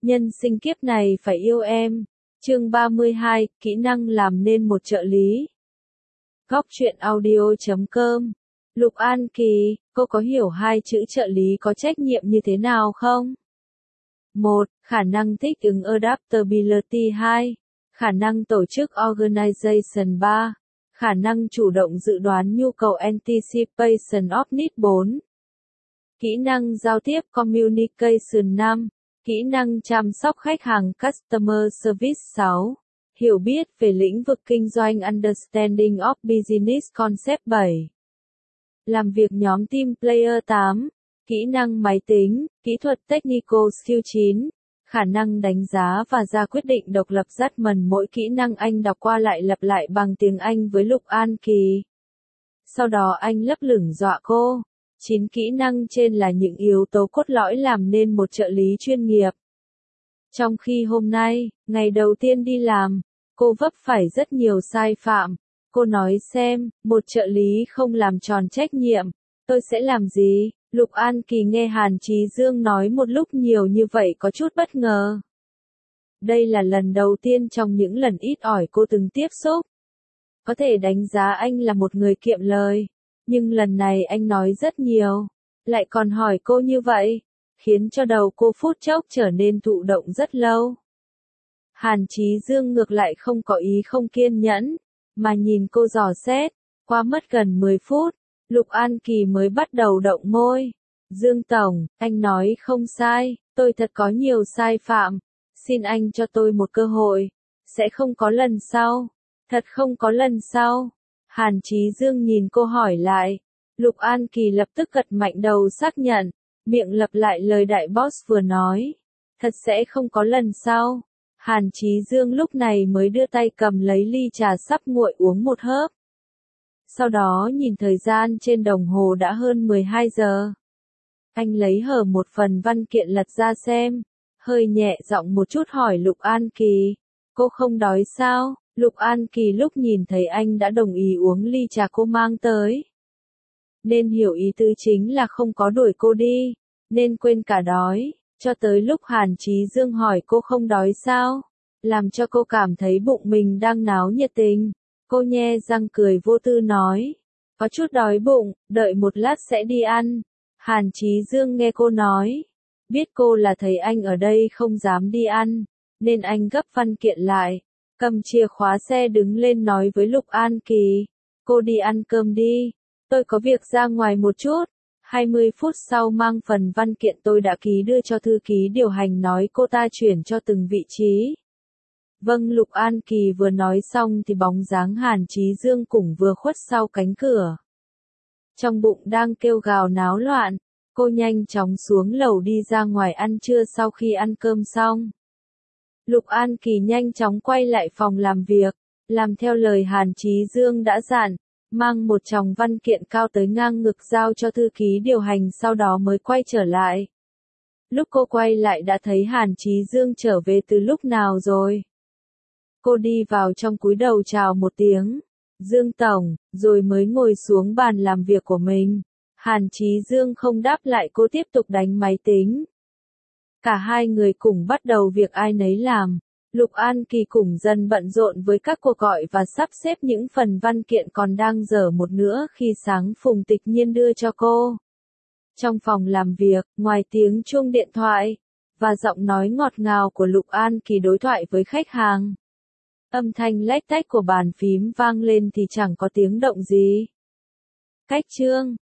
Nhân sinh kiếp này phải yêu em. Chương 32, kỹ năng làm nên một trợ lý. Góc truyện audio.com. Lục An Kỳ, cô có hiểu hai chữ trợ lý có trách nhiệm như thế nào không? 1. Khả năng thích ứng adaptability. 2. Khả năng tổ chức organization. 3. Khả năng chủ động dự đoán nhu cầu anticipation of need. 4. Kỹ năng giao tiếp communication. 5. Kỹ năng chăm sóc khách hàng customer service. 6. Hiểu biết về lĩnh vực kinh doanh understanding of business concept. 7. Làm việc nhóm team player. 8. Kỹ năng máy tính, kỹ thuật technical skill. 9. Khả năng đánh giá và ra quyết định độc lập. Judgment. Mỗi kỹ năng anh đọc qua lại lặp lại bằng tiếng Anh với Lục An Kỳ. Sau đó anh lấp lửng dọa cô. 9 kỹ năng trên là những yếu tố cốt lõi làm nên một trợ lý chuyên nghiệp. Trong khi hôm nay, ngày đầu tiên đi làm, cô vấp phải rất nhiều sai phạm. Cô nói xem, một trợ lý không làm tròn trách nhiệm, tôi sẽ làm gì? Lục An Kỳ nghe Hàn Chí Dương nói một lúc nhiều như vậy có chút bất ngờ. Đây là lần đầu tiên trong những lần ít ỏi cô từng tiếp xúc. Có thể đánh giá anh là một người kiệm lời, nhưng lần này anh nói rất nhiều, lại còn hỏi cô như vậy, khiến cho đầu cô phút chốc trở nên thụ động rất lâu. Hàn Chí Dương ngược lại không có ý không kiên nhẫn, mà nhìn cô dò xét, qua mất gần 10 phút, Lục An Kỳ mới bắt đầu động môi. Dương Tổng, anh nói không sai, tôi thật có nhiều sai phạm, xin anh cho tôi một cơ hội, sẽ không có lần sau, thật không có lần sau. Hàn Chí Dương nhìn cô hỏi lại, Lục An Kỳ lập tức gật mạnh đầu xác nhận, miệng lặp lại lời đại boss vừa nói, thật sẽ không có lần sau. Hàn Chí Dương lúc này mới đưa tay cầm lấy ly trà sắp nguội uống một hớp. Sau đó nhìn thời gian trên đồng hồ đã hơn 12 giờ. Anh lấy hở một phần văn kiện lật ra xem, hơi nhẹ giọng một chút hỏi Lục An Kỳ, cô không đói sao? Lục An Kỳ lúc nhìn thấy anh đã đồng ý uống ly trà cô mang tới, nên hiểu ý tứ chính là không có đuổi cô đi, nên quên cả đói, cho tới lúc Hàn Chí Dương hỏi cô không đói sao, làm cho cô cảm thấy bụng mình đang náo nhiệt tình. Cô nhe răng cười vô tư nói, có chút đói bụng, đợi một lát sẽ đi ăn. Hàn Chí Dương nghe cô nói, biết cô là thấy anh ở đây không dám đi ăn, nên anh gấp văn kiện lại, cầm chìa khóa xe đứng lên nói với Lục An Kỳ, cô đi ăn cơm đi, tôi có việc ra ngoài một chút. 20 phút sau mang phần văn kiện tôi đã ký đưa cho thư ký điều hành nói cô ta chuyển cho từng vị trí. Vâng, Lục An Kỳ vừa nói xong thì bóng dáng Hàn Chí Dương cũng vừa khuất sau cánh cửa. Trong bụng đang kêu gào náo loạn, cô nhanh chóng xuống lầu đi ra ngoài ăn trưa. Sau khi ăn cơm xong, Lục An Kỳ nhanh chóng quay lại phòng làm việc, làm theo lời Hàn Chí Dương đã dặn, mang một chồng văn kiện cao tới ngang ngực giao cho thư ký điều hành, sau đó mới quay trở lại. Lúc cô quay lại đã thấy Hàn Chí Dương trở về từ lúc nào rồi. Cô đi vào trong cúi đầu chào một tiếng, Dương Tổng, rồi mới ngồi xuống bàn làm việc của mình. Hàn Chí Dương không đáp lại, cô tiếp tục đánh máy tính. Cả hai người cùng bắt đầu việc ai nấy làm. Lục An Kỳ cùng dần bận rộn với các cuộc gọi và sắp xếp những phần văn kiện còn đang dở một nữa khi sáng Phùng Tịch Nhiên đưa cho cô. Trong phòng làm việc, ngoài tiếng chuông điện thoại và giọng nói ngọt ngào của Lục An Kỳ đối thoại với khách hàng, âm thanh lách tách của bàn phím vang lên thì chẳng có tiếng động gì. Cách chương